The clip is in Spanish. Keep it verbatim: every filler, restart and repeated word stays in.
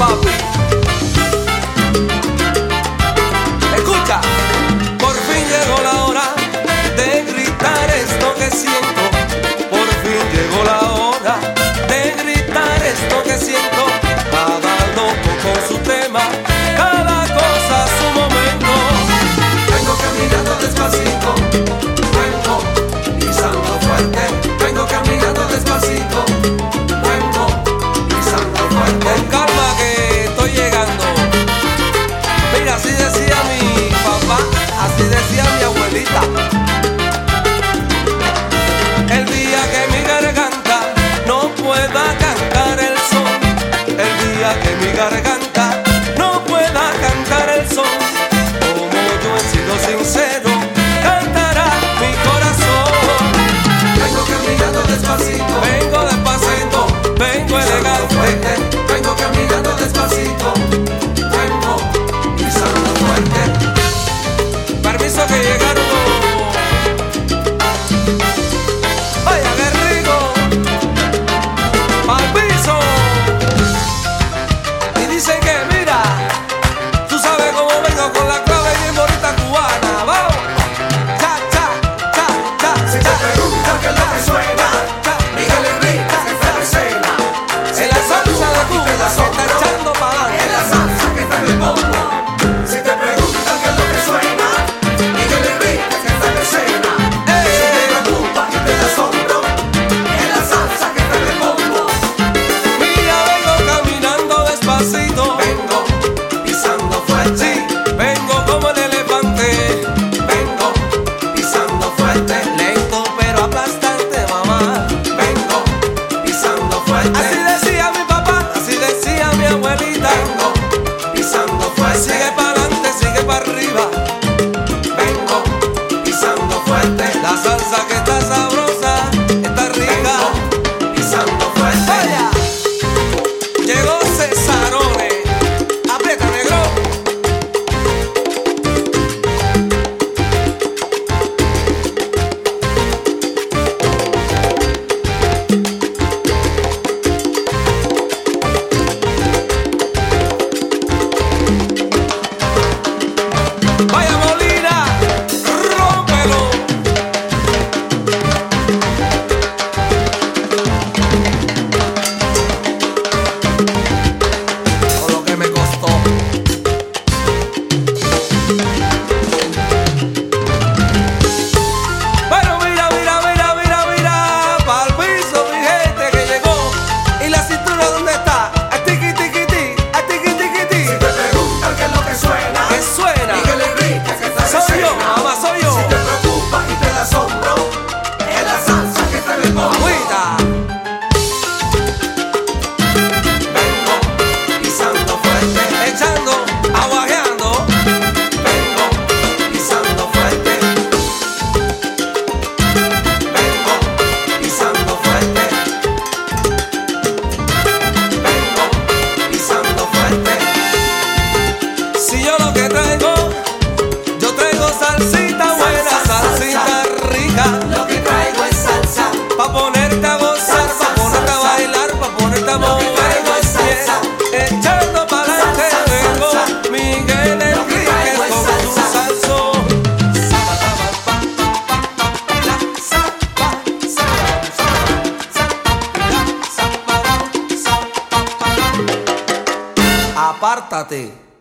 papi. Escucha, por fin llegó la hora de gritar esto que siento. Por fin llegó la hora de gritar esto que siento. Cada loco con su tema, cada cosa a su momento. Vengo caminando despacito, vengo pisando fuerte. Vengo caminando despacito, vengo pisando fuerte. Con calma que estoy llegando. Mira, así decía mi papá, así decía mi abuelita. El día que mi garganta no pueda cantar el son, el día que mi garganta no pueda cantar el son, como yo he sido sincero, cantará mi corazón. Vengo caminando despacito, vengo despacito, vengo elegante. Vengo caminando despacito, vengo pisando fuerte. Permiso que llegaron. Oye, qué rico. Pa'l piso. Y dicen que mira, tú sabes cómo vengo con la clave bien bonita cubana. Vamos. Cha, cha, cha, cha. Si te preguntan qué es lo que suena, Miguel Enrique que está en escena. En la salsa de Cuba se está echando para En la adelante. salsa que está en el bombo. Si te preguntan qué es lo que suena, Miguel Enrique que está en escena. Si te preocupa y te da asombro, en la salsa que está en el bombo. Mira, vengo caminando despacito. Vengo pisando fuerte, Sí, vengo como el elefante. vengo pisando fuerte, Lento pero aplastante, mamá. vengo pisando fuerte, Así decía mi papá, así decía mi abuelita. vengo pisando fuerte, Sigue para adelante, sigue para arriba. vengo pisando fuerte, La salsa que está sabrosa, está rica. vengo pisando fuerte. Vaya, llegó Cesarone. Aprieta, negro. Vaya Molina, rómpelo. Con lo que me costó. Bueno, mira, mira, mira, mira, mira. Pa'l piso, mi gente que llegó. ¿Y la cintura dónde está? A tiqui, tiqui, ti, a tiqui, tiqui, ti. Si te preguntan qué es lo que suena, ¿Qué suena? Miguel Enrique que está en Soy yo, escena. mamá, soy yo. Si te preocupa y te da asombro, es la salsa que está en el bombo. Agüita. Vengo pisando fuerte, Echando, aguajeando. vengo pisando fuerte, vengo pisando fuerte, vengo pisando fuerte. Si yo lo que traigo, yo traigo salsita buena, salsita rica. Lo que traigo es salsa, Pa' ponerte a gozar, pa' ponerte a bailar, pa' ponerte a mover los pies. Echando pa'lante vengo, Miguel Enrique con su salsón. Apártate.